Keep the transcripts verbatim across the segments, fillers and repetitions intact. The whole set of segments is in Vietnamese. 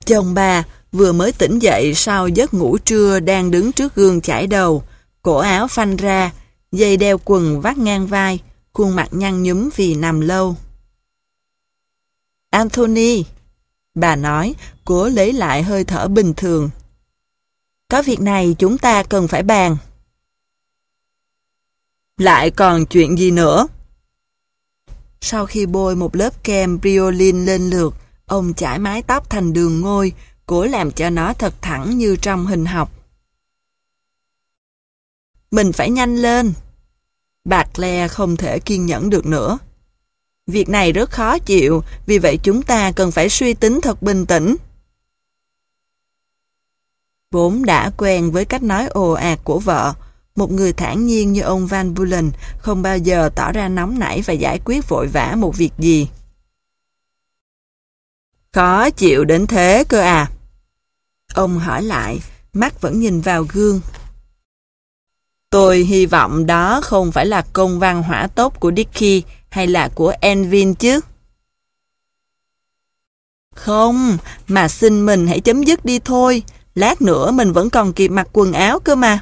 Chồng bà vừa mới tỉnh dậy sau giấc ngủ trưa đang đứng trước gương chải đầu, cổ áo phanh ra, dây đeo quần vắt ngang vai, khuôn mặt nhăn nhúm vì nằm lâu. Anthony, bà nói, cố lấy lại hơi thở bình thường. Có việc này chúng ta cần phải bàn. Lại còn chuyện gì nữa? Sau khi bôi một lớp kem Brilliant lên lượt, ông chải mái tóc thành đường ngôi, cố làm cho nó thật thẳng như trong hình học. Mình phải nhanh lên. Bà Claire không thể kiên nhẫn được nữa. Việc này rất khó chịu, vì vậy chúng ta cần phải suy tính thật bình tĩnh. Vốn đã quen với cách nói ồ ạt của vợ, một người thản nhiên như ông Van Beulen không bao giờ tỏ ra nóng nảy và giải quyết vội vã một việc gì. Khó chịu đến thế cơ à? Ông hỏi lại, mắt vẫn nhìn vào gương. Tôi hy vọng đó không phải là công văn hỏa tốc của Dickie hay là của Envin chứ. Không, mà xin mình hãy chấm dứt đi thôi. Lát nữa mình vẫn còn kịp mặc quần áo cơ mà.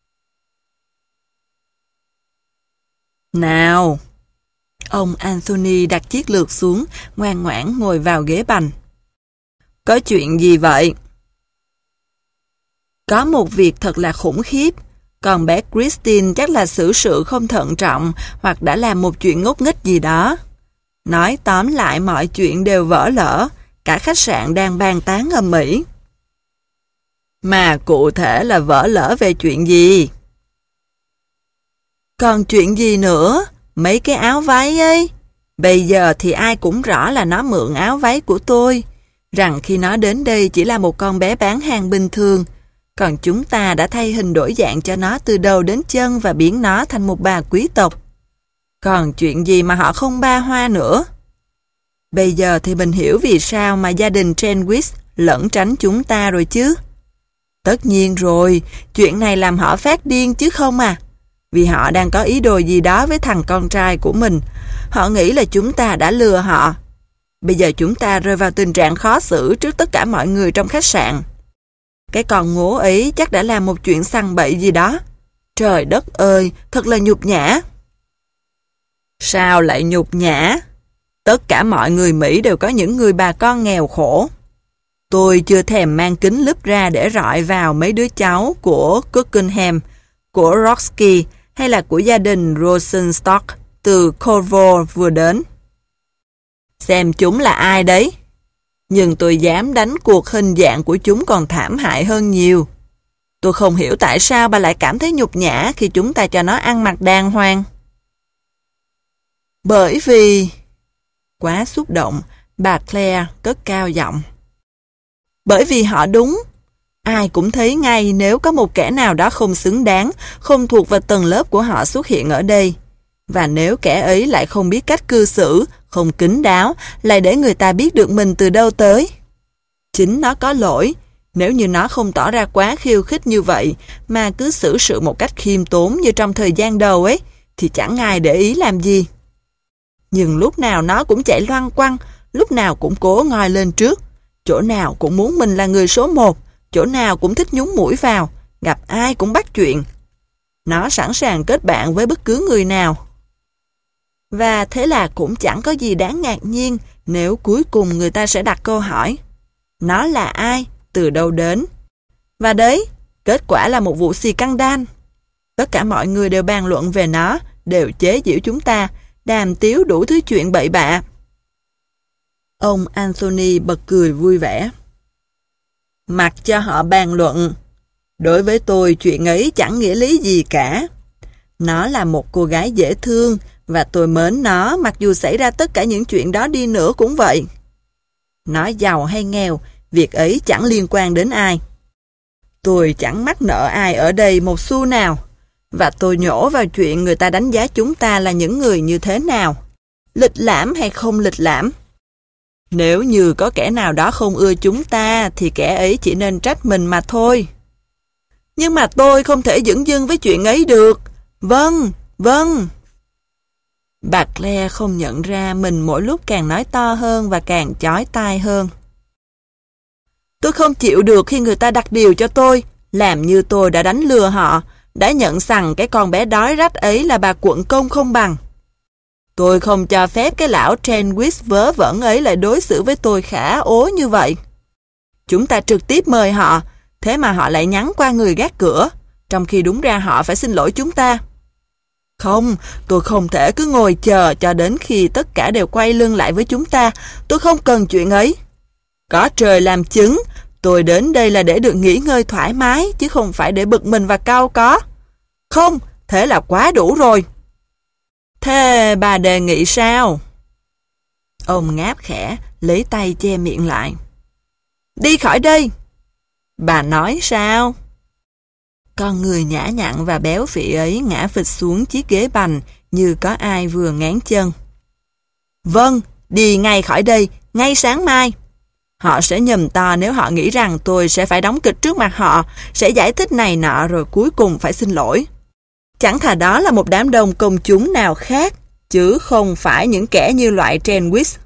Nào! Ông Anthony đặt chiếc lược xuống, ngoan ngoãn ngồi vào ghế bành. Có chuyện gì vậy? Có một việc thật là khủng khiếp. Còn bé Christine chắc là xử sự không thận trọng hoặc đã làm một chuyện ngốc nghếch gì đó. Nói tóm lại mọi chuyện đều vỡ lở, cả khách sạn đang bàn tán ầm ĩ. Mà cụ thể là vỡ lỡ về chuyện gì? Còn chuyện gì nữa? Mấy cái áo váy ấy. Bây giờ thì ai cũng rõ là nó mượn áo váy của tôi, rằng khi nó đến đây chỉ là một con bé bán hàng bình thường, còn chúng ta đã thay hình đổi dạng cho nó từ đầu đến chân và biến nó thành một bà quý tộc. Còn chuyện gì mà họ không ba hoa nữa? Bây giờ thì mình hiểu vì sao mà gia đình Trenwich lẩn tránh chúng ta rồi chứ. Tất nhiên rồi, chuyện này làm họ phát điên chứ không à. Vì họ đang có ý đồ gì đó với thằng con trai của mình. Họ nghĩ là chúng ta đã lừa họ. Bây giờ chúng ta rơi vào tình trạng khó xử trước tất cả mọi người trong khách sạn. Cái con ngố ấy chắc đã làm một chuyện săn bậy gì đó. Trời đất ơi, thật là nhục nhã. Sao lại nhục nhã? Tất cả mọi người Mỹ đều có những người bà con nghèo khổ. Tôi chưa thèm mang kính lúp ra để rọi vào mấy đứa cháu của Cookenham, của Roxky hay là của gia đình Rosenstock từ Cornwall vừa đến. Xem chúng là ai đấy. Nhưng tôi dám đánh cuộc hình dạng của chúng còn thảm hại hơn nhiều. Tôi không hiểu tại sao bà lại cảm thấy nhục nhã khi chúng ta cho nó ăn mặc đàng hoàng. Bởi vì... Quá xúc động, bà Claire cất cao giọng. Bởi vì họ đúng. Ai cũng thấy ngay nếu có một kẻ nào đó không xứng đáng, không thuộc vào tầng lớp của họ xuất hiện ở đây. Và nếu kẻ ấy lại không biết cách cư xử, không kín đáo, lại để người ta biết được mình từ đâu tới. Chính nó có lỗi, nếu như nó không tỏ ra quá khiêu khích như vậy, mà cứ xử sự một cách khiêm tốn như trong thời gian đầu ấy, thì chẳng ai để ý làm gì. Nhưng lúc nào nó cũng chạy loăn quăng, lúc nào cũng cố ngoi lên trước, chỗ nào cũng muốn mình là người số một, chỗ nào cũng thích nhúng mũi vào, gặp ai cũng bắt chuyện. Nó sẵn sàng kết bạn với bất cứ người nào. Và thế là cũng chẳng có gì đáng ngạc nhiên nếu cuối cùng người ta sẽ đặt câu hỏi. Nó là ai? Từ đâu đến? Và đấy, kết quả là một vụ scandal. Tất cả mọi người đều bàn luận về nó, đều chế giễu chúng ta, đàm tiếu đủ thứ chuyện bậy bạ. Ông Anthony bật cười vui vẻ. Mặc cho họ bàn luận. Đối với tôi chuyện ấy chẳng nghĩa lý gì cả. Nó là một cô gái dễ thương và tôi mến nó mặc dù xảy ra tất cả những chuyện đó đi nữa cũng vậy. Nó giàu hay nghèo, việc ấy chẳng liên quan đến ai. Tôi chẳng mắc nợ ai ở đây một xu nào. Và tôi nhổ vào chuyện người ta đánh giá chúng ta là những người như thế nào. Lịch lãm hay không lịch lãm. Nếu như có kẻ nào đó không ưa chúng ta thì kẻ ấy chỉ nên trách mình mà thôi. Nhưng mà tôi không thể dửng dưng với chuyện ấy được. Vâng, vâng. Bà Claire không nhận ra mình mỗi lúc càng nói to hơn và càng chói tai hơn. Tôi không chịu được khi người ta đặt điều cho tôi, làm như tôi đã đánh lừa họ, đã nhận rằng cái con bé đói rách ấy là bà quận công không bằng. Tôi không cho phép cái lão Trenwich vớ vẩn ấy lại đối xử với tôi khả ố như vậy. Chúng ta trực tiếp mời họ, thế mà họ lại nhắn qua người gác cửa, trong khi đúng ra họ phải xin lỗi chúng ta. Không, tôi không thể cứ ngồi chờ cho đến khi tất cả đều quay lưng lại với chúng ta. Tôi không cần chuyện ấy. Có trời làm chứng, tôi đến đây là để được nghỉ ngơi thoải mái, chứ không phải để bực mình và cau có. Không, thế là quá đủ rồi. Thế bà đề nghị sao? Ông ngáp khẽ, lấy tay che miệng lại. Đi khỏi đây. Bà nói sao? Con người nhã nhặn và béo phì ấy ngã phịch xuống chiếc ghế bành như có ai vừa ngán chân. Vâng, đi ngay khỏi đây, ngay sáng mai. Họ sẽ nhầm to nếu họ nghĩ rằng tôi sẽ phải đóng kịch trước mặt họ, sẽ giải thích này nọ rồi cuối cùng phải xin lỗi. Chẳng thà đó là một đám đông công chúng nào khác, chứ không phải những kẻ như loại Trenwich.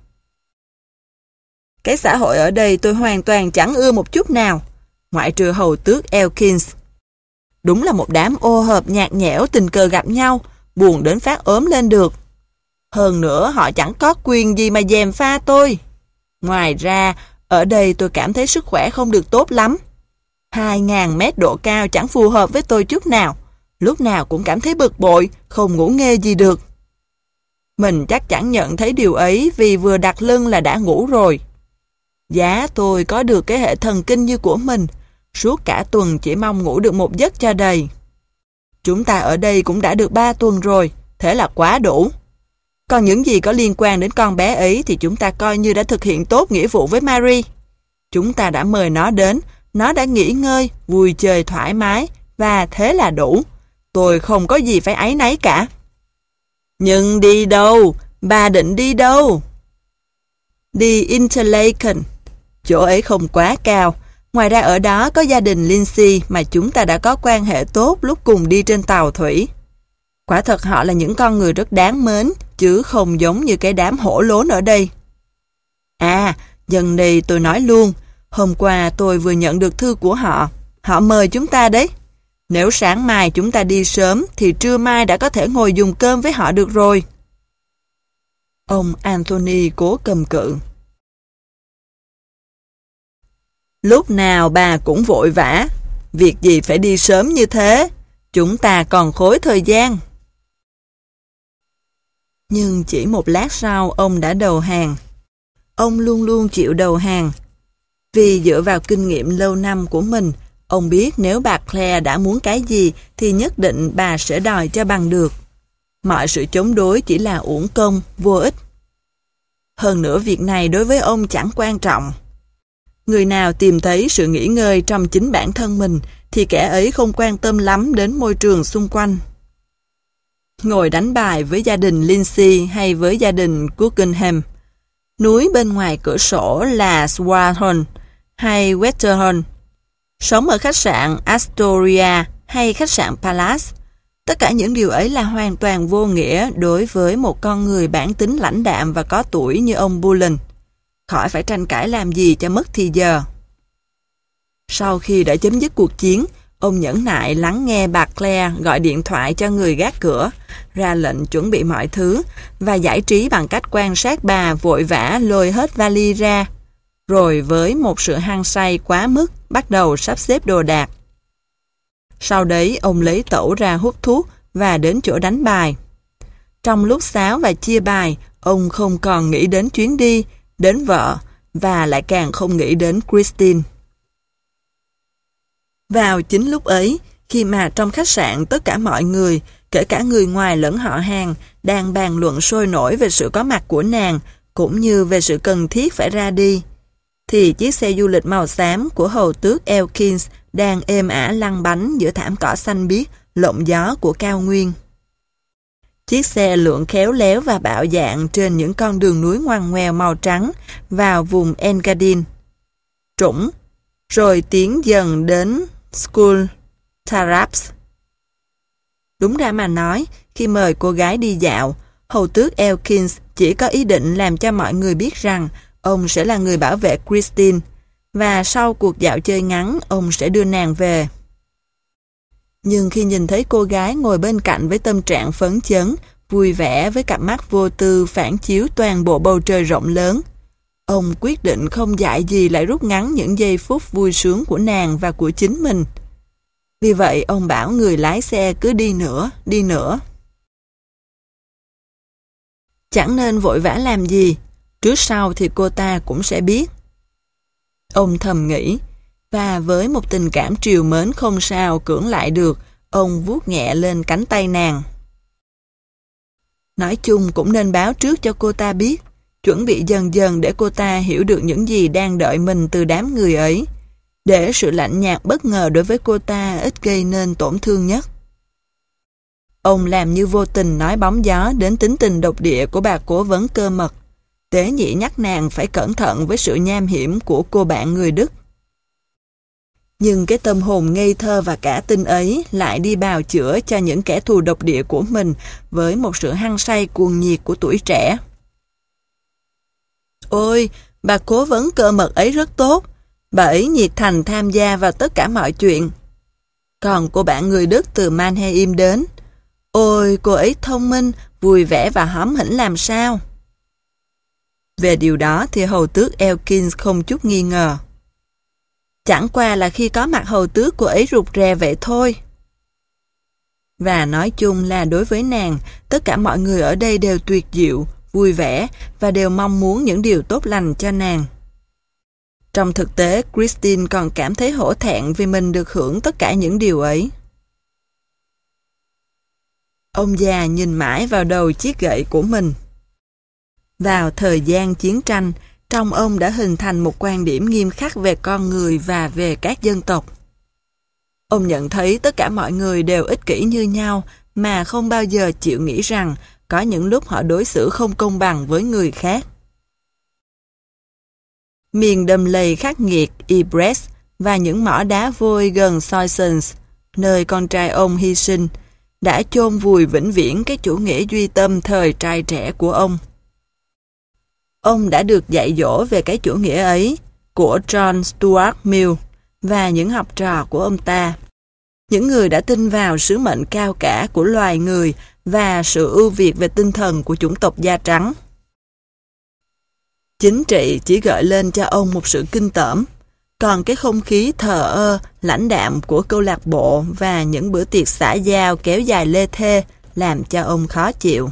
Cái xã hội ở đây tôi hoàn toàn chẳng ưa một chút nào, ngoại trừ hầu tước Elkins. Đúng là một đám ô hợp nhạt nhẽo tình cờ gặp nhau, buồn đến phát ốm lên được. Hơn nữa họ chẳng có quyền gì mà gièm pha tôi. Ngoài ra, ở đây tôi cảm thấy sức khỏe không được tốt lắm. Hai ngàn mét độ cao chẳng phù hợp với tôi chút nào. Lúc nào cũng cảm thấy bực bội, không ngủ nghê gì được. Mình chắc chắn nhận thấy điều ấy vì vừa đặt lưng là đã ngủ rồi. Giá tôi có được cái hệ thần kinh như của mình, suốt cả tuần chỉ mong ngủ được một giấc cho đầy. Chúng ta ở đây cũng đã được ba tuần rồi, thế là quá đủ. Còn những gì có liên quan đến con bé ấy thì chúng ta coi như đã thực hiện tốt nghĩa vụ với Mary. Chúng ta đã mời nó đến, nó đã nghỉ ngơi, vui chơi thoải mái, và thế là đủ. Tôi không có gì phải áy náy cả. Nhưng đi đâu? Bà định đi đâu? Đi Interlaken. Chỗ ấy không quá cao. Ngoài ra ở đó có gia đình Lindsay mà chúng ta đã có quan hệ tốt lúc cùng đi trên tàu thủy. Quả thật họ là những con người rất đáng mến, chứ không giống như cái đám hổ lốn ở đây. À, dần đây tôi nói luôn, hôm qua tôi vừa nhận được thư của họ. Họ mời chúng ta đấy. Nếu sáng mai chúng ta đi sớm thì trưa mai đã có thể ngồi dùng cơm với họ được rồi. Ông Anthony cố cầm cự. Lúc nào bà cũng vội vã. Việc gì phải đi sớm như thế? Chúng ta còn khối thời gian. Nhưng chỉ một lát sau ông đã đầu hàng. Ông luôn luôn chịu đầu hàng. Vì dựa vào kinh nghiệm lâu năm của mình, ông biết nếu bà Claire đã muốn cái gì thì nhất định bà sẽ đòi cho bằng được. Mọi sự chống đối chỉ là uổng công, vô ích. Hơn nữa việc này đối với ông chẳng quan trọng. Người nào tìm thấy sự nghỉ ngơi trong chính bản thân mình thì kẻ ấy không quan tâm lắm đến môi trường xung quanh. Ngồi đánh bài với gia đình Lindsay hay với gia đình Guggenheim. Núi bên ngoài cửa sổ là Swarthorn hay Westerhorn. Sống ở khách sạn Astoria hay khách sạn Palace. Tất cả những điều ấy là hoàn toàn vô nghĩa đối với một con người bản tính lãnh đạm và có tuổi như ông Bullen. Khỏi phải tranh cãi làm gì cho mất thì giờ. Sau khi đã chấm dứt cuộc chiến, ông nhẫn nại lắng nghe bà Claire gọi điện thoại cho người gác cửa, ra lệnh chuẩn bị mọi thứ, và giải trí bằng cách quan sát bà vội vã lôi hết vali ra, rồi với một sự hăng say quá mức bắt đầu sắp xếp đồ đạc. Sau đấy ông lấy tẩu ra hút thuốc và đến chỗ đánh bài. Trong lúc xáo và chia bài, ông không còn nghĩ đến chuyến đi, đến vợ, và lại càng không nghĩ đến Christine. Vào chính lúc ấy, khi mà trong khách sạn tất cả mọi người, kể cả người ngoài lẫn họ hàng, đang bàn luận sôi nổi về sự có mặt của nàng, cũng như về sự cần thiết phải ra đi, thì chiếc xe du lịch màu xám của hầu tước Elkins đang êm ả lăn bánh giữa thảm cỏ xanh biếc, lộng gió của cao nguyên. Chiếc xe lượn khéo léo và bạo dạn trên những con đường núi ngoằn ngoèo màu trắng vào vùng Engadine. Trũng, rồi tiến dần đến School Taraps. Đúng ra mà nói, khi mời cô gái đi dạo, hầu tước Elkins chỉ có ý định làm cho mọi người biết rằng ông sẽ là người bảo vệ Christine, và sau cuộc dạo chơi ngắn, ông sẽ đưa nàng về. Nhưng khi nhìn thấy cô gái ngồi bên cạnh với tâm trạng phấn chấn, vui vẻ với cặp mắt vô tư phản chiếu toàn bộ bầu trời rộng lớn, ông quyết định không dại gì lại rút ngắn những giây phút vui sướng của nàng và của chính mình. Vì vậy, ông bảo người lái xe cứ đi nữa, đi nữa. Chẳng nên vội vã làm gì, trước sau thì cô ta cũng sẽ biết. Ông thầm nghĩ, và với một tình cảm trìu mến không sao cưỡng lại được, ông vuốt nhẹ lên cánh tay nàng. Nói chung cũng nên báo trước cho cô ta biết, chuẩn bị dần dần để cô ta hiểu được những gì đang đợi mình từ đám người ấy, để sự lạnh nhạt bất ngờ đối với cô ta ít gây nên tổn thương nhất. Ông làm như vô tình nói bóng gió đến tính tình độc địa của bà cố vấn cơ mật, tế nhị nhắc nàng phải cẩn thận với sự nham hiểm của cô bạn người Đức. Nhưng cái tâm hồn ngây thơ và cả tin ấy lại đi bào chữa cho những kẻ thù độc địa của mình với một sự hăng say cuồng nhiệt của tuổi trẻ. Ôi, bà cố vấn cơ mật ấy rất tốt, bà ấy nhiệt thành tham gia vào tất cả mọi chuyện. Còn cô bạn người Đức từ Mannheim đến, ôi, cô ấy thông minh, vui vẻ và hóm hỉnh làm sao. Về điều đó thì hầu tước Elkins không chút nghi ngờ. Chẳng qua là khi có mặt hầu tước cô ấy rụt rè vậy thôi. Và nói chung là đối với nàng, tất cả mọi người ở đây đều tuyệt diệu, vui vẻ và đều mong muốn những điều tốt lành cho nàng. Trong thực tế, Christine còn cảm thấy hổ thẹn vì mình được hưởng tất cả những điều ấy. Ông già nhìn mãi vào đầu chiếc gậy của mình. Vào thời gian chiến tranh, trong ông đã hình thành một quan điểm nghiêm khắc về con người và về các dân tộc. Ông nhận thấy tất cả mọi người đều ích kỷ như nhau mà không bao giờ chịu nghĩ rằng có những lúc họ đối xử không công bằng với người khác. Miền đầm lầy khắc nghiệt Ypres và những mỏ đá vôi gần Soissons, nơi con trai ông hy sinh, đã chôn vùi vĩnh viễn cái chủ nghĩa duy tâm thời trai trẻ của ông. Ông đã được dạy dỗ về cái chủ nghĩa ấy của John Stuart Mill và những học trò của ông ta, những người đã tin vào sứ mệnh cao cả của loài người và sự ưu việt về tinh thần của chủng tộc da trắng. Chính trị chỉ gợi lên cho ông một sự kinh tởm, còn cái không khí thờ ơ, lãnh đạm của câu lạc bộ và những bữa tiệc xã giao kéo dài lê thê làm cho ông khó chịu.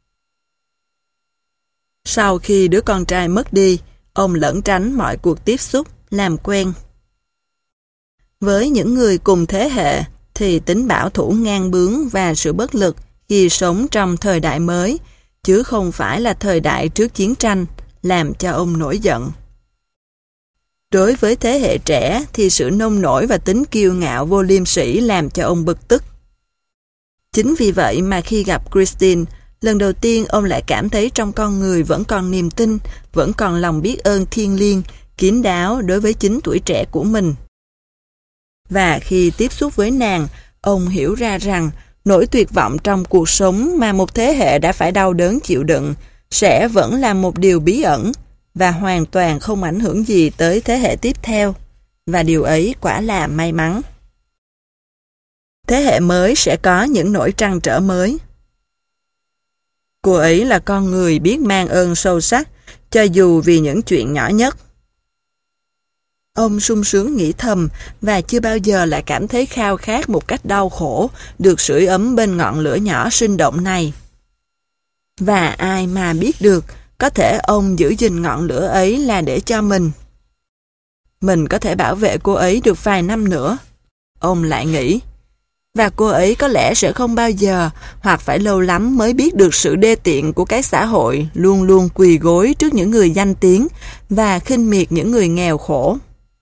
Sau khi đứa con trai mất đi, ông lẩn tránh mọi cuộc tiếp xúc, làm quen. Với những người cùng thế hệ, thì tính bảo thủ ngang bướng và sự bất lực khi sống trong thời đại mới, chứ không phải là thời đại trước chiến tranh, làm cho ông nổi giận. Đối với thế hệ trẻ thì sự nông nổi và tính kiêu ngạo vô liêm sỉ làm cho ông bực tức. Chính vì vậy mà khi gặp Christine, lần đầu tiên ông lại cảm thấy trong con người vẫn còn niềm tin, vẫn còn lòng biết ơn thiêng liêng, kín đáo đối với chính tuổi trẻ của mình. Và khi tiếp xúc với nàng, ông hiểu ra rằng nỗi tuyệt vọng trong cuộc sống mà một thế hệ đã phải đau đớn chịu đựng sẽ vẫn là một điều bí ẩn và hoàn toàn không ảnh hưởng gì tới thế hệ tiếp theo. Và điều ấy quả là may mắn. Thế hệ mới sẽ có những nỗi trăn trở mới. Cô ấy là con người biết mang ơn sâu sắc, cho dù vì những chuyện nhỏ nhất. Ông sung sướng nghĩ thầm và chưa bao giờ lại cảm thấy khao khát một cách đau khổ được sưởi ấm bên ngọn lửa nhỏ sinh động này. Và ai mà biết được, có thể ông giữ gìn ngọn lửa ấy là để cho mình. Mình có thể bảo vệ cô ấy được vài năm nữa. Ông lại nghĩ. Và cô ấy có lẽ sẽ không bao giờ, hoặc phải lâu lắm mới biết được sự đê tiện của cái xã hội luôn luôn quỳ gối trước những người danh tiếng và khinh miệt những người nghèo khổ.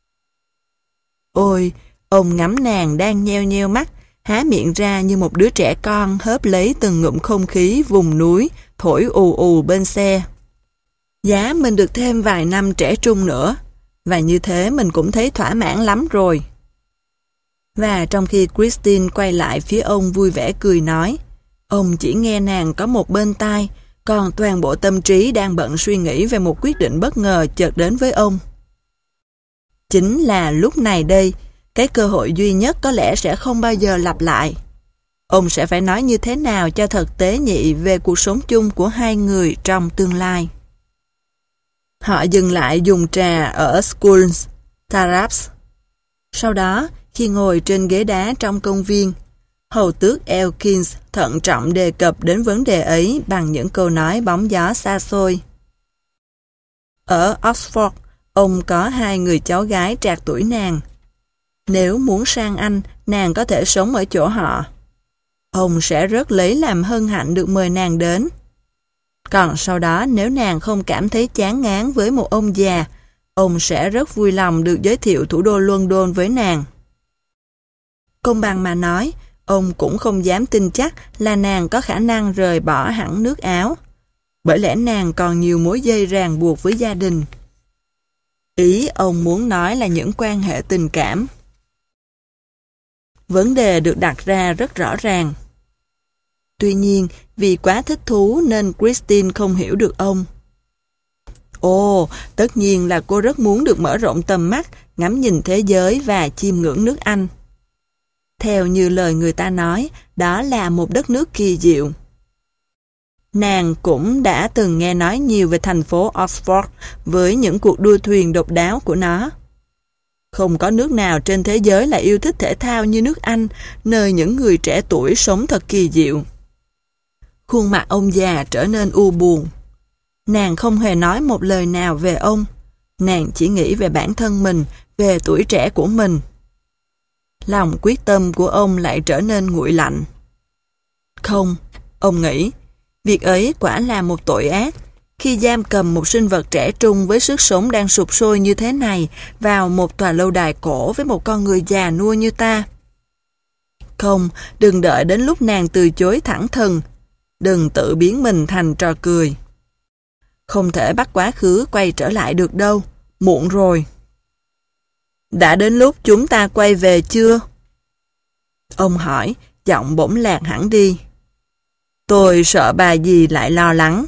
Ôi, ông ngắm nàng đang nheo nheo mắt, há miệng ra như một đứa trẻ con hớp lấy từng ngụm không khí vùng núi, thổi ù ù bên xe. Giá mình được thêm vài năm trẻ trung nữa, và như thế mình cũng thấy thỏa mãn lắm rồi. Và trong khi Christine quay lại phía ông vui vẻ cười nói, ông chỉ nghe nàng có một bên tai, còn toàn bộ tâm trí đang bận suy nghĩ về một quyết định bất ngờ chợt đến với ông. Chính là lúc này đây, cái cơ hội duy nhất có lẽ sẽ không bao giờ lặp lại. Ông sẽ phải nói như thế nào cho thật tế nhị về cuộc sống chung của hai người trong tương lai. Họ dừng lại dùng trà ở Schools Taraps. Sau đó, khi ngồi trên ghế đá trong công viên, hầu tước Elkins thận trọng đề cập đến vấn đề ấy bằng những câu nói bóng gió xa xôi. Ở Oxford, ông có hai người cháu gái trạc tuổi nàng. Nếu muốn sang Anh, nàng có thể sống ở chỗ họ. Ông sẽ rất lấy làm hân hạnh được mời nàng đến. Còn sau đó, nếu nàng không cảm thấy chán ngán với một ông già, ông sẽ rất vui lòng được giới thiệu thủ đô London với nàng. Công bằng mà nói, ông cũng không dám tin chắc là nàng có khả năng rời bỏ hẳn nước Áo, bởi lẽ nàng còn nhiều mối dây ràng buộc với gia đình. Ý ông muốn nói là những quan hệ tình cảm. Vấn đề được đặt ra rất rõ ràng. Tuy nhiên, vì quá thích thú nên Christine không hiểu được ông. Ồ, tất nhiên là cô rất muốn được mở rộng tầm mắt, ngắm nhìn thế giới và chiêm ngưỡng nước Anh. Theo như lời người ta nói, đó là một đất nước kỳ diệu. Nàng cũng đã từng nghe nói nhiều về thành phố Oxford với những cuộc đua thuyền độc đáo của nó. Không có nước nào trên thế giới là yêu thích thể thao như nước Anh, nơi những người trẻ tuổi sống thật kỳ diệu. Khuôn mặt ông già trở nên u buồn. Nàng không hề nói một lời nào về ông. Nàng chỉ nghĩ về bản thân mình, về tuổi trẻ của mình. Lòng quyết tâm của ông lại trở nên nguội lạnh. Không, ông nghĩ, việc ấy quả là một tội ác. Khi giam cầm một sinh vật trẻ trung với sức sống đang sụp sôi như thế này vào một tòa lâu đài cổ với một con người già nua như ta. Không, đừng đợi đến lúc nàng từ chối thẳng thừng. Đừng tự biến mình thành trò cười. Không thể bắt quá khứ quay trở lại được đâu. Muộn rồi. Đã đến lúc chúng ta quay về chưa? Ông hỏi, giọng bỗng lạc hẳn đi. Tôi sợ bà dì lại lo lắng.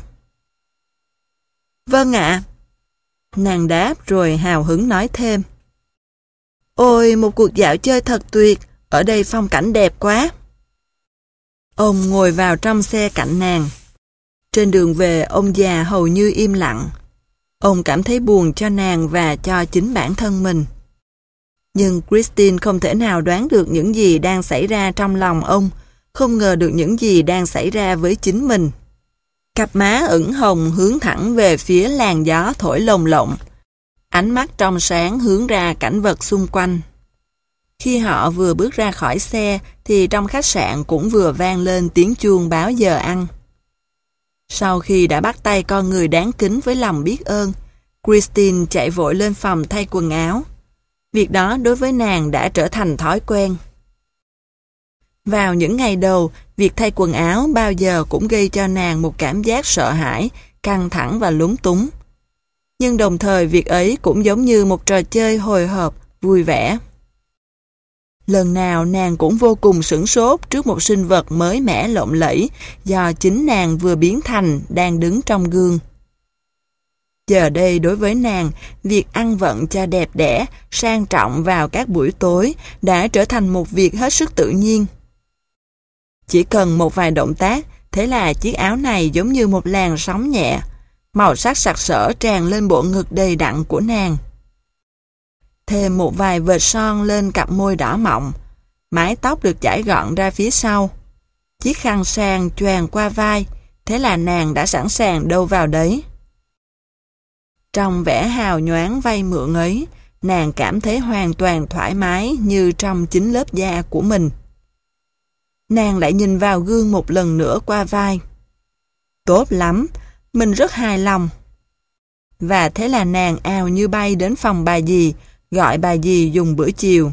Vâng ạ. Nàng đáp rồi hào hứng nói thêm. Ôi, một cuộc dạo chơi thật tuyệt, ở đây phong cảnh đẹp quá. Ông ngồi vào trong xe cạnh nàng. Trên đường về, ông già hầu như im lặng. Ông cảm thấy buồn cho nàng và cho chính bản thân mình. Nhưng Christine không thể nào đoán được những gì đang xảy ra trong lòng ông, không ngờ được những gì đang xảy ra với chính mình. Cặp má ửng hồng hướng thẳng về phía làn gió thổi lồng lộng. Ánh mắt trong sáng hướng ra cảnh vật xung quanh. Khi họ vừa bước ra khỏi xe thì trong khách sạn cũng vừa vang lên tiếng chuông báo giờ ăn. Sau khi đã bắt tay con người đáng kính với lòng biết ơn, Christine chạy vội lên phòng thay quần áo. Việc đó đối với nàng đã trở thành thói quen. Vào những ngày đầu, việc thay quần áo bao giờ cũng gây cho nàng một cảm giác sợ hãi, căng thẳng và lúng túng. Nhưng đồng thời việc ấy cũng giống như một trò chơi hồi hộp, vui vẻ. Lần nào nàng cũng vô cùng sửng sốt trước một sinh vật mới mẻ lộng lẫy do chính nàng vừa biến thành đang đứng trong gương. Giờ đây đối với nàng, việc ăn vận cho đẹp đẽ, sang trọng vào các buổi tối đã trở thành một việc hết sức tự nhiên. Chỉ cần một vài động tác, thế là chiếc áo này giống như một làn sóng nhẹ, màu sắc sặc sỡ tràn lên bộ ngực đầy đặn của nàng. Thêm một vài vệt son lên cặp môi đỏ mọng, mái tóc được chải gọn ra phía sau, chiếc khăn sang choàng qua vai, thế là nàng đã sẵn sàng đâu vào đấy. Trong vẻ hào nhoáng vay mượn ấy, nàng cảm thấy hoàn toàn thoải mái như trong chính lớp da của mình. Nàng lại nhìn vào gương một lần nữa qua vai. Tốt lắm, mình rất hài lòng. Và thế là nàng ào như bay đến phòng bà dì, gọi bà dì dùng bữa chiều.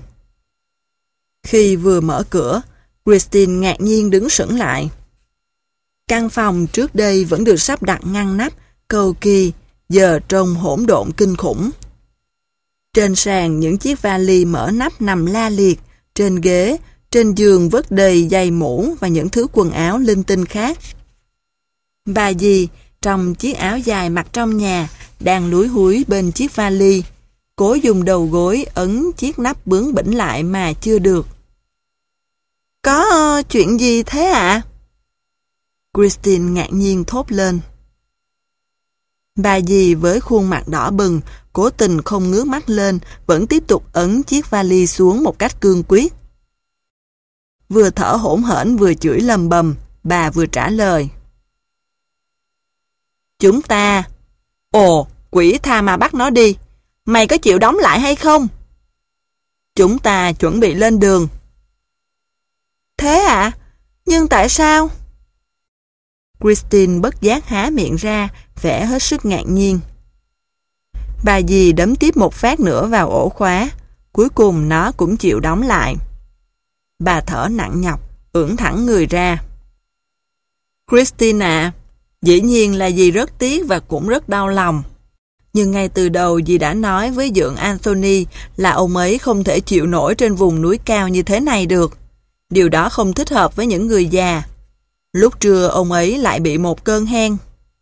Khi vừa mở cửa, Christine ngạc nhiên đứng sững lại. Căn phòng trước đây vẫn được sắp đặt ngăn nắp, cầu kỳ, giờ trông hỗn độn kinh khủng. Trên sàn những chiếc vali mở nắp nằm la liệt, trên ghế, trên giường vất đầy giày mũ và những thứ quần áo linh tinh khác. Bà dì, trong chiếc áo dài mặc trong nhà, đang lúi húi bên chiếc vali, cố dùng đầu gối ấn chiếc nắp bướng bỉnh lại mà chưa được. Có uh, chuyện gì thế ạ? À? Christine ngạc nhiên thốt lên. Bà dì với khuôn mặt đỏ bừng, cố tình không ngước mắt lên, vẫn tiếp tục ấn chiếc vali xuống một cách cương quyết. Vừa thở hổn hển vừa chửi lầm bầm, bà vừa trả lời. Chúng ta... Ồ, quỷ tha mà bắt nó đi. Mày có chịu đóng lại hay không? Chúng ta chuẩn bị lên đường. Thế ạ? À? Nhưng tại sao? Christine bất giác há miệng ra, vẻ hết sức ngạc nhiên. Bà dì đấm tiếp một phát nữa vào ổ khóa. Cuối cùng nó cũng chịu đóng lại. Bà thở nặng nhọc, ưỡn thẳng người ra. Christine ạ, dĩ nhiên là dì rất tiếc và cũng rất đau lòng. Nhưng ngay từ đầu dì đã nói với dượng Anthony là ông ấy không thể chịu nổi trên vùng núi cao như thế này được. Điều đó không thích hợp với những người già. Lúc trưa ông ấy lại bị một cơn hen.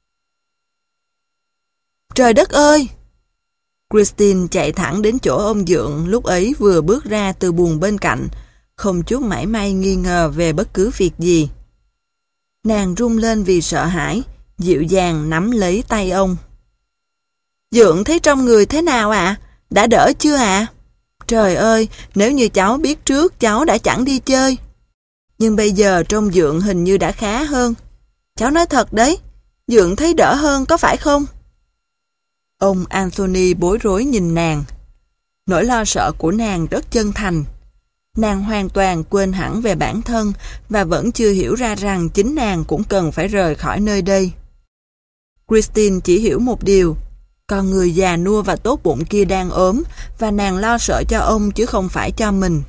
Trời đất ơi! Christine chạy thẳng đến chỗ ông dượng lúc ấy vừa bước ra từ buồng bên cạnh, không chút mảy may nghi ngờ về bất cứ việc gì. Nàng run lên vì sợ hãi, dịu dàng nắm lấy tay ông. Dượng thấy trong người thế nào ạ? À? Đã đỡ chưa ạ? À? Trời ơi, nếu như cháu biết trước cháu đã chẳng đi chơi. Nhưng bây giờ trông dượng hình như đã khá hơn. Cháu nói thật đấy, dượng thấy đỡ hơn có phải không? Ông Anthony bối rối nhìn nàng. Nỗi lo sợ của nàng rất chân thành. Nàng hoàn toàn quên hẳn về bản thân và vẫn chưa hiểu ra rằng chính nàng cũng cần phải rời khỏi nơi đây. Christine chỉ hiểu một điều, con người già nua và tốt bụng kia đang ốm và nàng lo sợ cho ông chứ không phải cho mình.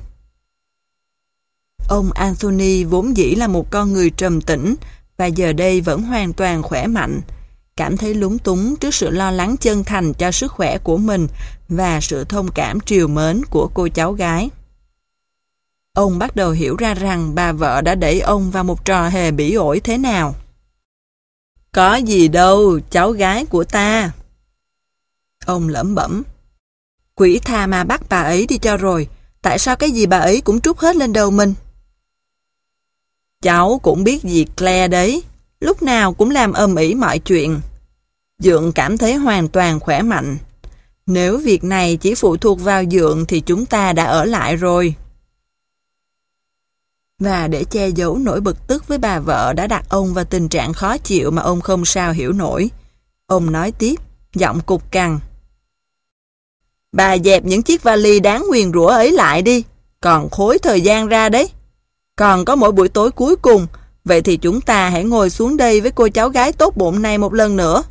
Ông Anthony vốn dĩ là một con người trầm tĩnh và giờ đây vẫn hoàn toàn khỏe mạnh, cảm thấy lúng túng trước sự lo lắng chân thành cho sức khỏe của mình và sự thông cảm trìu mến của cô cháu gái. Ông bắt đầu hiểu ra rằng bà vợ đã đẩy ông vào một trò hề bỉ ổi thế nào. Có gì đâu, cháu gái của ta. Ông lẩm bẩm. Quỷ tha ma bắt bà ấy đi cho rồi, tại sao cái gì bà ấy cũng trút hết lên đầu mình? Cháu cũng biết gì Claire đấy, lúc nào cũng làm ầm ĩ mọi chuyện. Dượng cảm thấy hoàn toàn khỏe mạnh. Nếu việc này chỉ phụ thuộc vào Dượng thì chúng ta đã ở lại rồi. Và để che giấu nỗi bực tức với bà vợ đã đặt ông vào tình trạng khó chịu mà ông không sao hiểu nổi, ông nói tiếp, giọng cục cằn. Bà dẹp những chiếc vali đáng nguyền rủa ấy lại đi, còn khối thời gian ra đấy. Còn có mỗi buổi tối cuối cùng, vậy thì chúng ta hãy ngồi xuống đây với cô cháu gái tốt bụng này một lần nữa.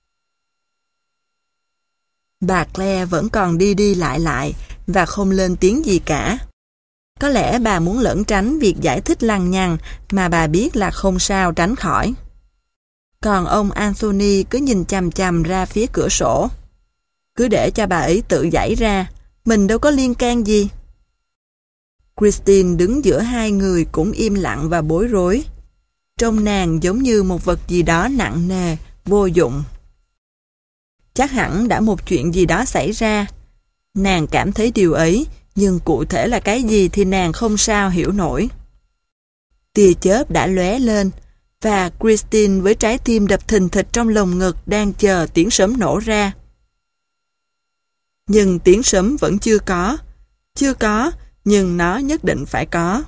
Bà Claire vẫn còn đi đi lại lại và không lên tiếng gì cả. Có lẽ bà muốn lẩn tránh việc giải thích lằng nhằng mà bà biết là không sao tránh khỏi. Còn ông Anthony cứ nhìn chằm chằm ra phía cửa sổ. Cứ để cho bà ấy tự giải ra, mình đâu có liên can gì. Christine đứng giữa hai người cũng im lặng và bối rối. Trông nàng giống như một vật gì đó nặng nề, vô dụng. Chắc hẳn đã một chuyện gì đó xảy ra. Nàng cảm thấy điều ấy, nhưng cụ thể là cái gì thì nàng không sao hiểu nổi. Tia chớp đã lóe lên, và Christine với trái tim đập thình thịch trong lồng ngực đang chờ tiếng sấm nổ ra. Nhưng tiếng sấm vẫn chưa có. Chưa có, nhưng nó nhất định phải có.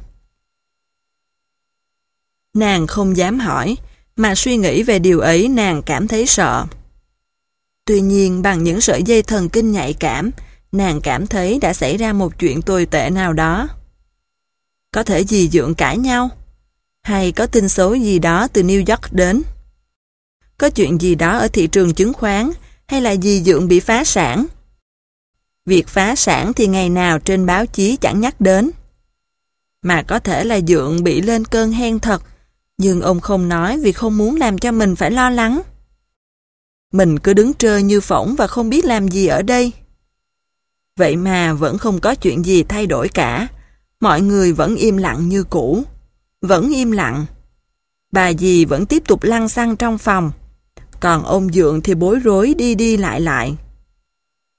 Nàng không dám hỏi, mà suy nghĩ về điều ấy nàng cảm thấy sợ. Tuy nhiên bằng những sợi dây thần kinh nhạy cảm, nàng cảm thấy đã xảy ra một chuyện tồi tệ nào đó. Có thể dì Dượng cãi nhau, hay có tin xấu gì đó từ New York đến. Có chuyện gì đó ở thị trường chứng khoán, hay là dì Dượng bị phá sản. Việc phá sản thì ngày nào trên báo chí chẳng nhắc đến. Mà có thể là Dượng bị lên cơn hen thật, nhưng ông không nói vì không muốn làm cho mình phải lo lắng. Mình cứ đứng trơ như phỗng và không biết làm gì ở đây. Vậy mà vẫn không có chuyện gì thay đổi cả. Mọi người vẫn im lặng như cũ. Vẫn im lặng. Bà dì vẫn tiếp tục lăn xăng trong phòng. Còn ông Dượng thì bối rối đi đi lại lại.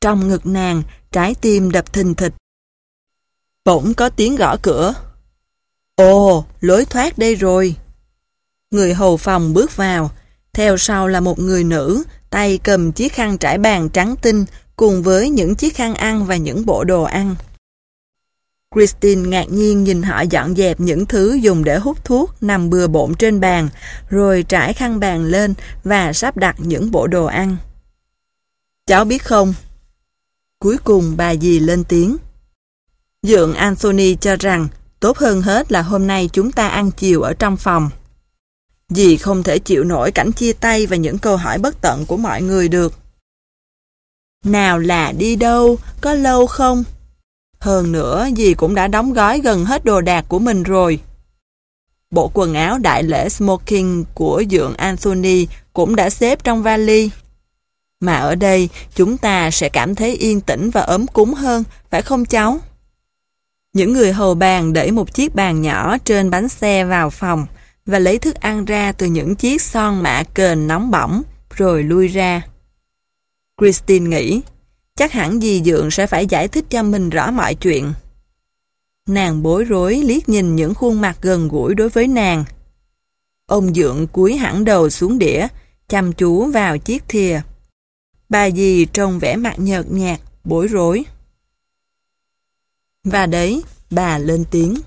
Trong ngực nàng, trái tim đập thình thịch. Bỗng có tiếng gõ cửa. Ồ, lối thoát đây rồi. Người hầu phòng bước vào, theo sau là một người nữ, tay cầm chiếc khăn trải bàn trắng tinh cùng với những chiếc khăn ăn và những bộ đồ ăn. Christine ngạc nhiên nhìn họ dọn dẹp những thứ dùng để hút thuốc nằm bừa bộn trên bàn, rồi trải khăn bàn lên và sắp đặt những bộ đồ ăn. Cháu biết không? Cuối cùng bà dì lên tiếng. Dượng Anthony cho rằng tốt hơn hết là hôm nay chúng ta ăn chiều ở trong phòng. Dì không thể chịu nổi cảnh chia tay và những câu hỏi bất tận của mọi người được. Nào là đi đâu, có lâu không? Hơn nữa, dì cũng đã đóng gói gần hết đồ đạc của mình rồi. Bộ quần áo đại lễ smoking của dượng Anthony cũng đã xếp trong vali. Mà ở đây, chúng ta sẽ cảm thấy yên tĩnh và ấm cúng hơn, phải không cháu? Những người hầu bàn đẩy một chiếc bàn nhỏ trên bánh xe vào phòng và lấy thức ăn ra từ những chiếc son mạ kềnh nóng bỏng, rồi lui ra. Christine nghĩ, chắc hẳn dì dượng sẽ phải giải thích cho mình rõ mọi chuyện. Nàng bối rối liếc nhìn những khuôn mặt gần gũi đối với nàng. Ông dượng cúi hẳn đầu xuống đĩa, chăm chú vào chiếc thìa. Bà dì trông vẻ mặt nhợt nhạt, bối rối. Và đấy, bà lên tiếng.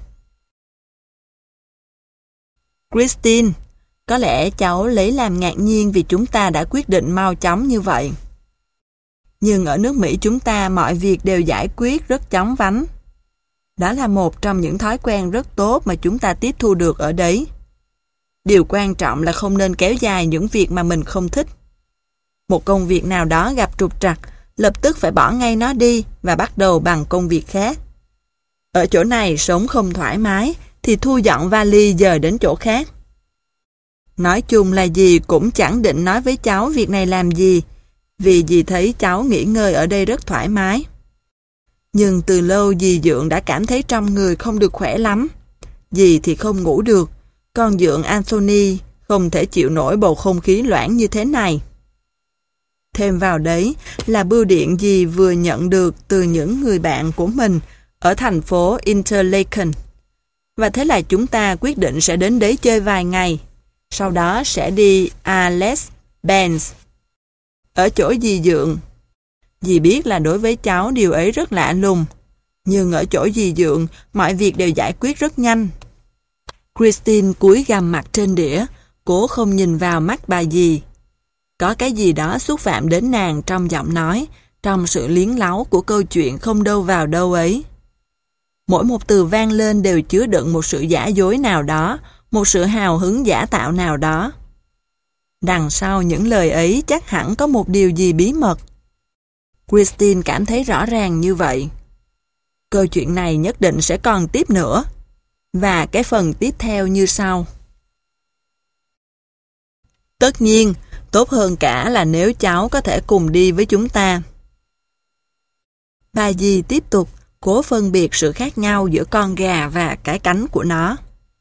Christine, có lẽ cháu lấy làm ngạc nhiên vì chúng ta đã quyết định mau chóng như vậy. Nhưng ở nước Mỹ chúng ta mọi việc đều giải quyết rất chóng vánh. Đó là một trong những thói quen rất tốt mà chúng ta tiếp thu được ở đấy. Điều quan trọng là không nên kéo dài những việc mà mình không thích. Một công việc nào đó gặp trục trặc, lập tức phải bỏ ngay nó đi và bắt đầu bằng công việc khác. Ở chỗ này sống không thoải mái thì thu dọn vali dời đến chỗ khác. Nói chung là dì cũng chẳng định nói với cháu việc này làm gì, vì dì thấy cháu nghỉ ngơi ở đây rất thoải mái. Nhưng từ lâu dì dượng đã cảm thấy trong người không được khỏe lắm. Dì thì không ngủ được, còn dượng Anthony không thể chịu nổi bầu không khí loãng như thế này. Thêm vào đấy là bưu điện dì vừa nhận được từ những người bạn của mình ở thành phố Interlaken. Và thế là chúng ta quyết định sẽ đến đấy chơi vài ngày, sau đó sẽ đi Alex Benz. Ở chỗ dì dượng, dì biết là đối với cháu điều ấy rất lạ lùng, nhưng ở chỗ dì dượng mọi việc đều giải quyết rất nhanh. Christine cúi gằm mặt trên đĩa, cố không nhìn vào mắt bà dì. Có cái gì đó xúc phạm đến nàng trong giọng nói, trong sự liến láu của câu chuyện không đâu vào đâu ấy. Mỗi một từ vang lên đều chứa đựng một sự giả dối nào đó, một sự hào hứng giả tạo nào đó. Đằng sau những lời ấy chắc hẳn có một điều gì bí mật. Christine cảm thấy rõ ràng như vậy. Câu chuyện này nhất định sẽ còn tiếp nữa. Và cái phần tiếp theo như sau. Tất nhiên, tốt hơn cả là nếu cháu có thể cùng đi với chúng ta. Bà dì tiếp tục cố phân biệt sự khác nhau giữa con gà và cái cánh của nó.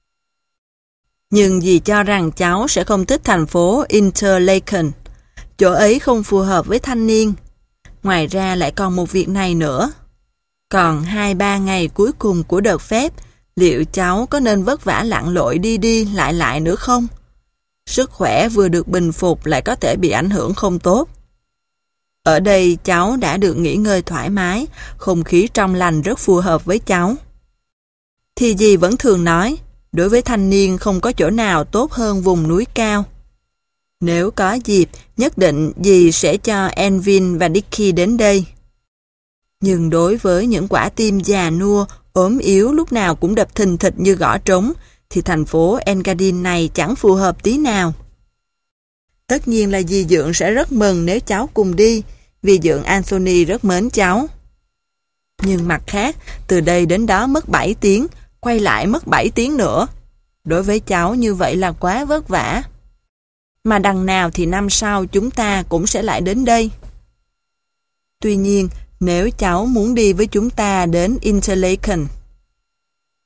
Nhưng dì cho rằng cháu sẽ không thích thành phố Interlaken. Chỗ ấy không phù hợp với thanh niên. Ngoài ra lại còn một việc này nữa. Còn hai ba ngày cuối cùng của đợt phép, liệu cháu có nên vất vả lặn lội đi đi lại lại nữa không? Sức khỏe vừa được bình phục lại có thể bị ảnh hưởng không tốt. Ở đây cháu đã được nghỉ ngơi thoải mái, không khí trong lành rất phù hợp với cháu. Thì dì vẫn thường nói, đối với thanh niên không có chỗ nào tốt hơn vùng núi cao. Nếu có dịp, nhất định dì sẽ cho Envin và Dicky đến đây. Nhưng đối với những quả tim già nua, ốm yếu lúc nào cũng đập thình thịch như gõ trống, thì thành phố Engadine này chẳng phù hợp tí nào. Tất nhiên là dì dượng sẽ rất mừng nếu cháu cùng đi, vì dượng Anthony rất mến cháu. Nhưng mặt khác, từ đây đến đó mất bảy tiếng, quay lại mất bảy tiếng nữa. Đối với cháu như vậy là quá vất vả. Mà đằng nào thì năm sau chúng ta cũng sẽ lại đến đây. Tuy nhiên, nếu cháu muốn đi với chúng ta đến Interlaken.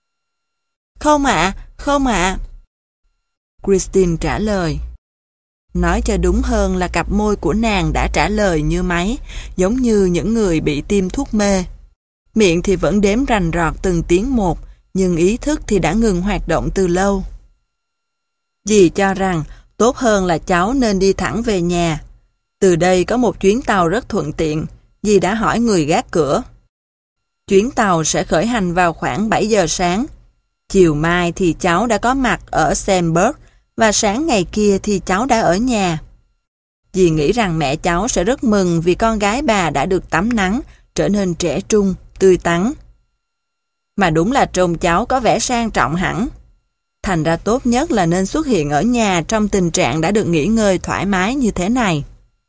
Không ạ, không ạ. Christine trả lời. Nói cho đúng hơn là cặp môi của nàng đã trả lời như máy, giống như những người bị tiêm thuốc mê. Miệng thì vẫn đếm rành rọt từng tiếng một, nhưng ý thức thì đã ngừng hoạt động từ lâu. Dì cho rằng tốt hơn là cháu nên đi thẳng về nhà. Từ đây có một chuyến tàu rất thuận tiện, dì đã hỏi người gác cửa. Chuyến tàu sẽ khởi hành vào khoảng bảy giờ sáng. Chiều mai thì cháu đã có mặt ở Sandburg và sáng ngày kia thì cháu đã ở nhà. Dì nghĩ rằng mẹ cháu sẽ rất mừng vì con gái bà đã được tắm nắng, trở nên trẻ trung, tươi tắn. Mà đúng là trông cháu có vẻ sang trọng hẳn. Thành ra tốt nhất là nên xuất hiện ở nhà trong tình trạng đã được nghỉ ngơi thoải mái như thế này.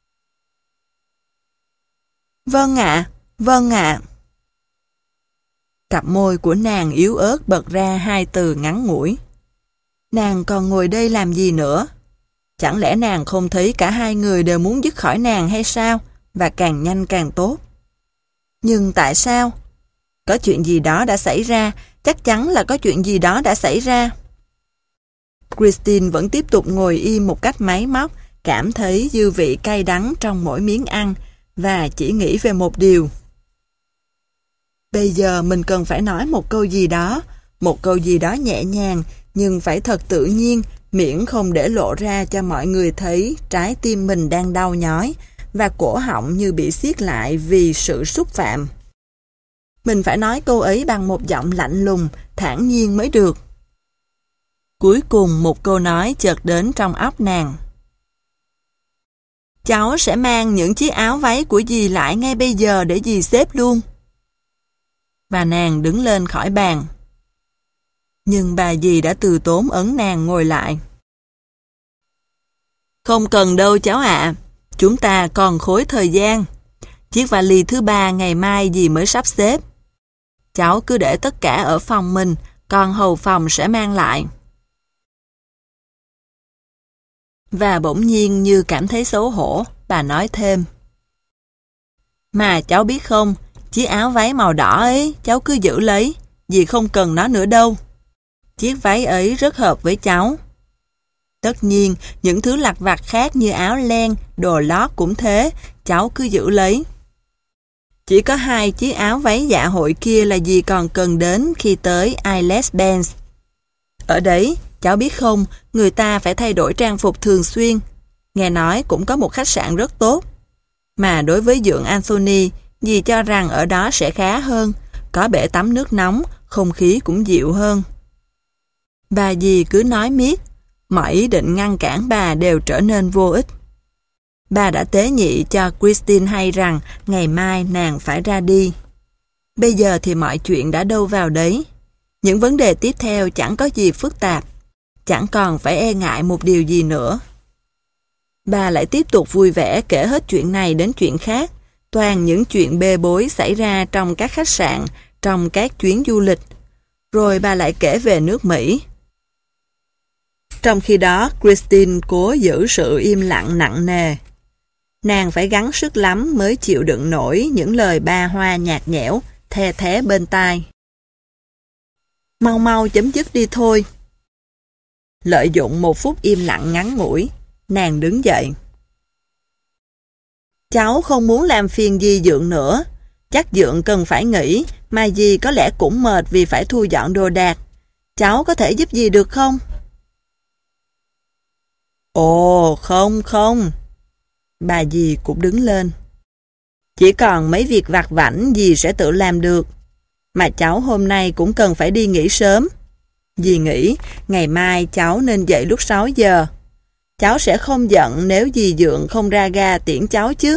Vâng ạ, vâng ạ. Cặp môi của nàng yếu ớt bật ra hai từ ngắn ngủi. Nàng còn ngồi đây làm gì nữa? Chẳng lẽ nàng không thấy cả hai người đều muốn dứt khỏi nàng hay sao? Và càng nhanh càng tốt. Nhưng tại sao? Có chuyện gì đó đã xảy ra, chắc chắn là có chuyện gì đó đã xảy ra. Christine vẫn tiếp tục ngồi im một cách máy móc, cảm thấy dư vị cay đắng trong mỗi miếng ăn, và chỉ nghĩ về một điều. Bây giờ mình cần phải nói một câu gì đó, một câu gì đó nhẹ nhàng, nhưng phải thật tự nhiên, miễn không để lộ ra cho mọi người thấy trái tim mình đang đau nhói, và cổ họng như bị siết lại vì sự xúc phạm. Mình phải nói câu ấy bằng một giọng lạnh lùng, thản nhiên mới được. Cuối cùng một câu nói chợt đến trong óc nàng. Cháu sẽ mang những chiếc áo váy của dì lại ngay bây giờ để dì xếp luôn. Và nàng đứng lên khỏi bàn. Nhưng bà dì đã từ tốn ấn nàng ngồi lại. Không cần đâu cháu ạ, chúng ta còn khối thời gian. Chiếc vali thứ ba ngày mai dì mới sắp xếp. Cháu cứ để tất cả ở phòng mình, còn hầu phòng sẽ mang lại. Và bỗng nhiên như cảm thấy xấu hổ, bà nói thêm. Mà cháu biết không, chiếc áo váy màu đỏ ấy, cháu cứ giữ lấy, dì không cần nó nữa đâu. Chiếc váy ấy rất hợp với cháu. Tất nhiên, những thứ lặt vặt khác như áo len, đồ lót cũng thế, cháu cứ giữ lấy. Chỉ có hai chiếc áo váy dạ hội kia là dì còn cần đến khi tới Isles Benz. Ở đấy, cháu biết không, người ta phải thay đổi trang phục thường xuyên. Nghe nói cũng có một khách sạn rất tốt. Mà đối với dượng Anthony, dì cho rằng ở đó sẽ khá hơn, có bể tắm nước nóng, không khí cũng dịu hơn. Bà dì cứ nói miết, mọi ý định ngăn cản bà đều trở nên vô ích. Bà đã tế nhị cho Christine hay rằng ngày mai nàng phải ra đi. Bây giờ thì mọi chuyện đã đâu vào đấy. Những vấn đề tiếp theo chẳng có gì phức tạp, chẳng còn phải e ngại một điều gì nữa. Bà lại tiếp tục vui vẻ kể hết chuyện này đến chuyện khác, toàn những chuyện bê bối xảy ra trong các khách sạn, trong các chuyến du lịch. Rồi bà lại kể về nước Mỹ. Trong khi đó, Christine cố giữ sự im lặng nặng nề. Nàng phải gắng sức lắm mới chịu đựng nổi những lời ba hoa nhạt nhẽo, the thé bên tai. Mau mau chấm dứt đi thôi. Lợi dụng một phút im lặng ngắn ngủi, nàng đứng dậy. Cháu không muốn làm phiền dì dượng nữa. Chắc dượng cần phải nghỉ, mà dì có lẽ cũng mệt vì phải thu dọn đồ đạc. Cháu có thể giúp dì được không? Ồ, không không. Bà dì cũng đứng lên. Chỉ còn mấy việc vặt vãnh dì sẽ tự làm được. Mà cháu hôm nay cũng cần phải đi nghỉ sớm. Dì nghĩ ngày mai cháu nên dậy lúc sáu giờ. Cháu sẽ không giận nếu dì dượng không ra ga tiễn cháu chứ.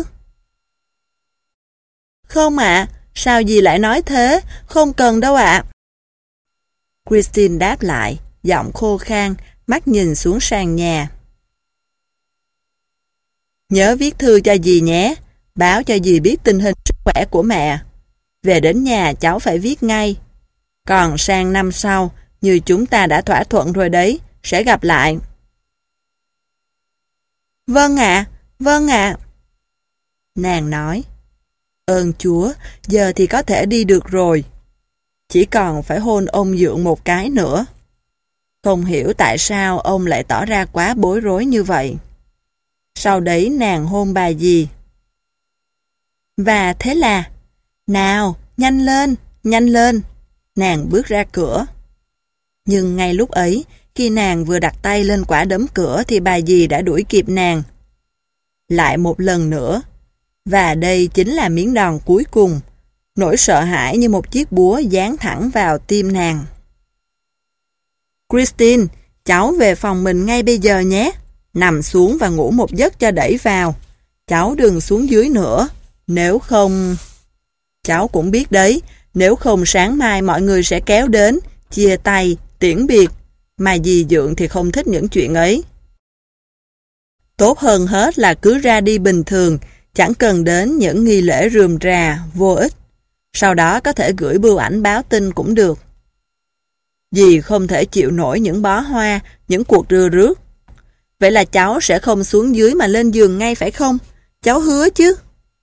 Không ạ, sao dì lại nói thế? Không cần đâu ạ. Christine đáp lại, giọng khô khan, mắt nhìn xuống sàn nhà. Nhớ viết thư cho dì nhé, báo cho dì biết tình hình sức khỏe của mẹ. Về đến nhà cháu phải viết ngay. Còn sang năm sau, như chúng ta đã thỏa thuận rồi đấy, sẽ gặp lại. Vâng ạ, vâng ạ. Nàng nói, ơn Chúa, giờ thì có thể đi được rồi. Chỉ còn phải hôn ông dượng một cái nữa. Không hiểu tại sao ông lại tỏ ra quá bối rối như vậy. Sau đấy nàng hôn bà dì. Và thế là, nào, nhanh lên, nhanh lên, nàng bước ra cửa. Nhưng ngay lúc ấy, khi nàng vừa đặt tay lên quả đấm cửa thì bà dì đã đuổi kịp nàng. Lại một lần nữa, và đây chính là miếng đòn cuối cùng, nỗi sợ hãi như một chiếc búa giáng thẳng vào tim nàng. Christine, cháu về phòng mình ngay bây giờ nhé. Nằm xuống và ngủ một giấc cho đẩy vào. Cháu đừng xuống dưới nữa. Nếu không... Cháu cũng biết đấy, nếu không sáng mai mọi người sẽ kéo đến, chia tay, tiễn biệt. Mà dì Dượng thì không thích những chuyện ấy. Tốt hơn hết là cứ ra đi bình thường, chẳng cần đến những nghi lễ rườm rà, vô ích. Sau đó có thể gửi bưu ảnh báo tin cũng được. Dì không thể chịu nổi những bó hoa, những cuộc rưa rước. Vậy là cháu sẽ không xuống dưới mà lên giường ngay phải không? Cháu hứa chứ?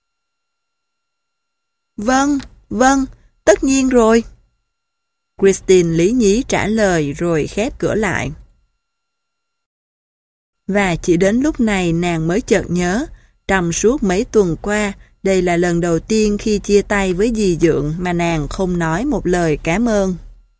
Vâng, vâng, tất nhiên rồi. Christine lý nhí trả lời rồi khép cửa lại. Và chỉ đến lúc này nàng mới chợt nhớ, trong suốt mấy tuần qua, đây là lần đầu tiên khi chia tay với dì Dượng mà nàng không nói một lời cảm ơn.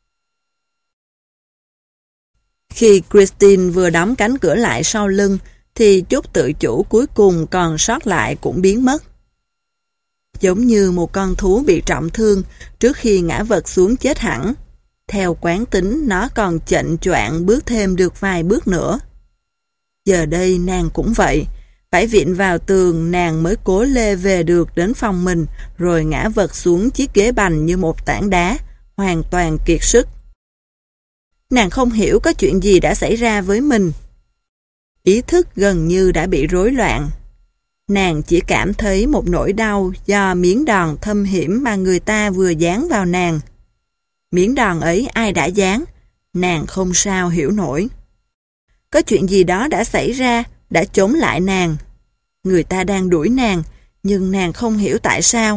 Khi Christine vừa đóng cánh cửa lại sau lưng, thì chút tự chủ cuối cùng còn sót lại cũng biến mất. Giống như một con thú bị trọng thương trước khi ngã vật xuống chết hẳn. Theo quán tính, nó còn chệnh choạng bước thêm được vài bước nữa. Giờ đây nàng cũng vậy, phải vịn vào tường nàng mới cố lê về được đến phòng mình, rồi ngã vật xuống chiếc ghế bành như một tảng đá, hoàn toàn kiệt sức. Nàng không hiểu có chuyện gì đã xảy ra với mình. Ý thức gần như đã bị rối loạn. Nàng chỉ cảm thấy một nỗi đau do miếng đòn thâm hiểm mà người ta vừa dán vào nàng. Miếng đòn ấy ai đã dán? Nàng không sao hiểu nổi. Có chuyện gì đó đã xảy ra, đã chống lại nàng. Người ta đang đuổi nàng, nhưng nàng không hiểu tại sao.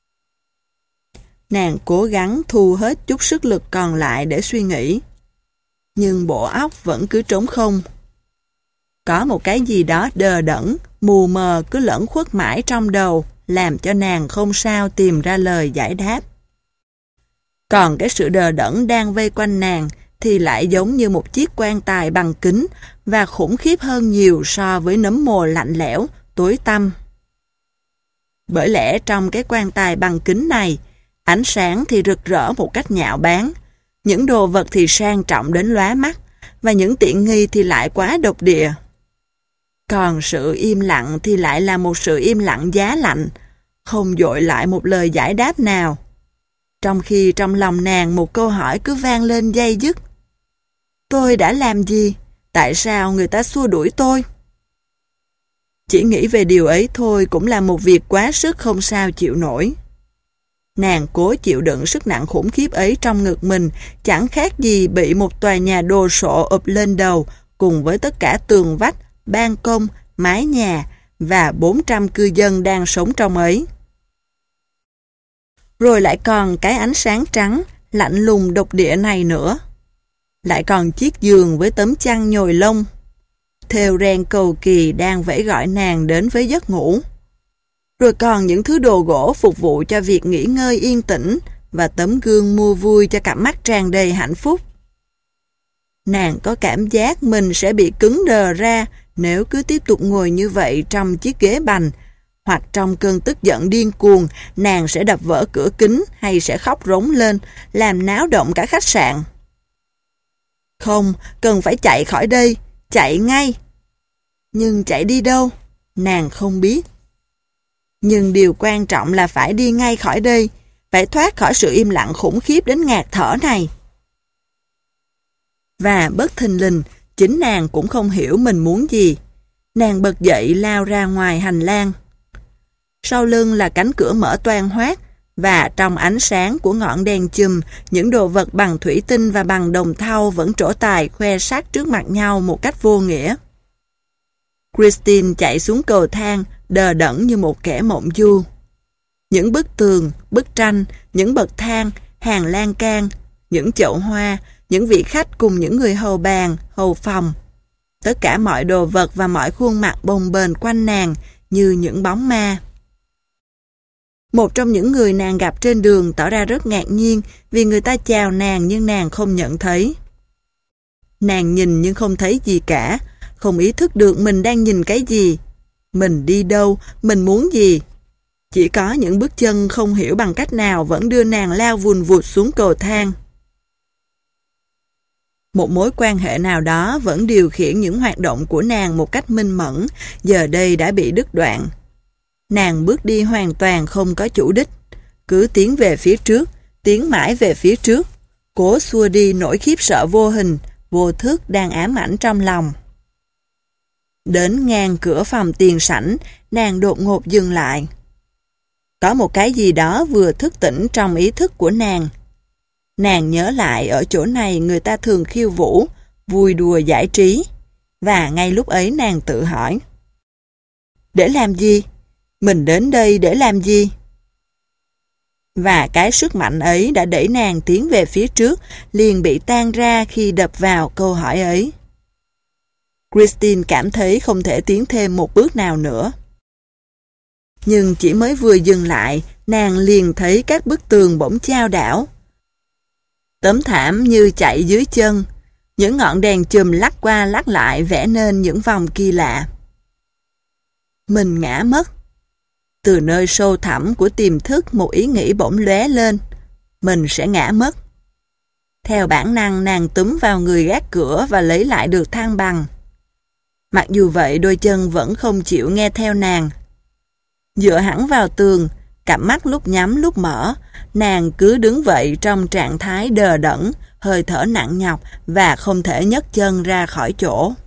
Nàng cố gắng thu hết chút sức lực còn lại để suy nghĩ. Nhưng bộ óc vẫn cứ trống không. Có một cái gì đó đờ đẫn, mù mờ cứ lẫn khuất mãi trong đầu, làm cho nàng không sao tìm ra lời giải đáp. Còn cái sự đờ đẫn đang vây quanh nàng thì lại giống như một chiếc quan tài bằng kính và khủng khiếp hơn nhiều so với nấm mồ lạnh lẽo, tối tăm. Bởi lẽ trong cái quan tài bằng kính này, ánh sáng thì rực rỡ một cách nhạo báng, những đồ vật thì sang trọng đến lóa mắt, và những tiện nghi thì lại quá độc địa. Còn sự im lặng thì lại là một sự im lặng giá lạnh, không dội lại một lời giải đáp nào. Trong khi trong lòng nàng một câu hỏi cứ vang lên day dứt. Tôi đã làm gì? Tại sao người ta xua đuổi tôi? Chỉ nghĩ về điều ấy thôi cũng là một việc quá sức không sao chịu nổi. Nàng cố chịu đựng sức nặng khủng khiếp ấy trong ngực mình, chẳng khác gì bị một tòa nhà đồ sộ ụp lên đầu, cùng với tất cả tường vách, ban công, mái nhà và bốn trăm cư dân đang sống trong ấy. Rồi lại còn cái ánh sáng trắng, lạnh lùng độc địa này nữa. Lại còn chiếc giường với tấm chăn nhồi lông. Thêu ren cầu kỳ đang vẫy gọi nàng đến với giấc ngủ. Rồi còn những thứ đồ gỗ phục vụ cho việc nghỉ ngơi yên tĩnh và tấm gương mua vui cho cặp mắt tràn đầy hạnh phúc. Nàng có cảm giác mình sẽ bị cứng đờ ra nếu cứ tiếp tục ngồi như vậy trong chiếc ghế bành, hoặc trong cơn tức giận điên cuồng, nàng sẽ đập vỡ cửa kính hay sẽ khóc rống lên, làm náo động cả khách sạn. Không, cần phải chạy khỏi đây, chạy ngay. Nhưng chạy đi đâu? Nàng không biết. Nhưng điều quan trọng là phải đi ngay khỏi đây, phải thoát khỏi sự im lặng khủng khiếp đến ngạt thở này. Và bất thình lình, chính nàng cũng không hiểu mình muốn gì. Nàng bật dậy lao ra ngoài hành lang. Sau lưng là cánh cửa mở toang hoác, và trong ánh sáng của ngọn đèn chùm, những đồ vật bằng thủy tinh và bằng đồng thau vẫn trổ tài khoe sắc trước mặt nhau một cách vô nghĩa. Christine chạy xuống cầu thang, đờ đẫn như một kẻ mộng du. Những bức tường, bức tranh, những bậc thang, hàng lan can, những chậu hoa, những vị khách cùng những người hầu bàn, hầu phòng. Tất cả mọi đồ vật và mọi khuôn mặt bồng bềnh quanh nàng như những bóng ma. Một trong những người nàng gặp trên đường tỏ ra rất ngạc nhiên vì người ta chào nàng nhưng nàng không nhận thấy. Nàng nhìn nhưng không thấy gì cả, không ý thức được mình đang nhìn cái gì, mình đi đâu, mình muốn gì. Chỉ có những bước chân không hiểu bằng cách nào vẫn đưa nàng lao vùn vụt xuống cầu thang. Một mối quan hệ nào đó vẫn điều khiển những hoạt động của nàng một cách minh mẫn, giờ đây đã bị đứt đoạn. Nàng bước đi hoàn toàn không có chủ đích, cứ tiến về phía trước, tiến mãi về phía trước, cố xua đi nỗi khiếp sợ vô hình, vô thức đang ám ảnh trong lòng. Đến ngang cửa phòng tiền sảnh, nàng đột ngột dừng lại. Có một cái gì đó vừa thức tỉnh trong ý thức của nàng. Nàng nhớ lại ở chỗ này người ta thường khiêu vũ, vui đùa giải trí. Và ngay lúc ấy nàng tự hỏi. Để làm gì? Mình đến đây để làm gì? Và cái sức mạnh ấy đã đẩy nàng tiến về phía trước, liền bị tan ra khi đập vào câu hỏi ấy. Christine cảm thấy không thể tiến thêm một bước nào nữa. Nhưng chỉ mới vừa dừng lại, nàng liền thấy các bức tường bỗng chao đảo. Tấm thảm như chạy dưới chân, những ngọn đèn chùm lắc qua lắc lại vẽ nên những vòng kỳ lạ. Mình ngã mất. Từ nơi sâu thẳm của tiềm thức một ý nghĩ bỗng lóe lên. Mình sẽ ngã mất. Theo bản năng nàng túm vào người gác cửa và lấy lại được thăng bằng. Mặc dù vậy đôi chân vẫn không chịu nghe theo nàng. Dựa hẳn vào tường, cặp mắt lúc nhắm lúc mở, nàng cứ đứng vậy trong trạng thái đờ đẫn, hơi thở nặng nhọc và không thể nhấc chân ra khỏi chỗ.